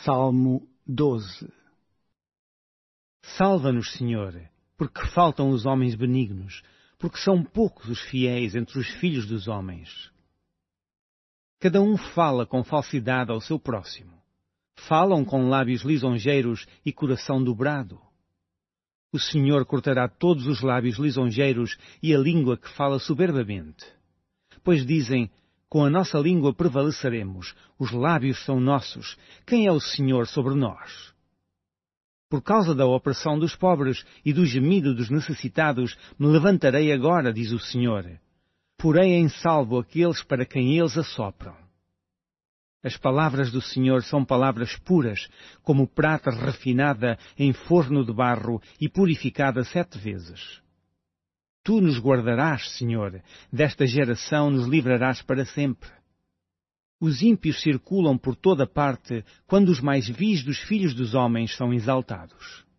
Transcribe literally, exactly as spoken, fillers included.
Salmo doze. Salva-nos, Senhor, porque faltam os homens benignos, porque são poucos os fiéis entre os filhos dos homens. Cada um fala com falsidade ao seu próximo. Falam com lábios lisonjeiros e coração dobrado. O Senhor cortará todos os lábios lisonjeiros e a língua que fala soberbamente. Pois dizem, com a nossa língua prevaleceremos, os lábios são nossos, quem é o Senhor sobre nós? Por causa da opressão dos pobres e do gemido dos necessitados, me levantarei agora, diz o Senhor. Porei em salvo aqueles para quem eles assopram. As palavras do Senhor são palavras puras, como prata refinada em forno de barro e purificada sete vezes. Tu nos guardarás, Senhor, desta geração nos livrarás para sempre. Os ímpios circulam por toda parte quando os mais vis dos filhos dos homens são exaltados.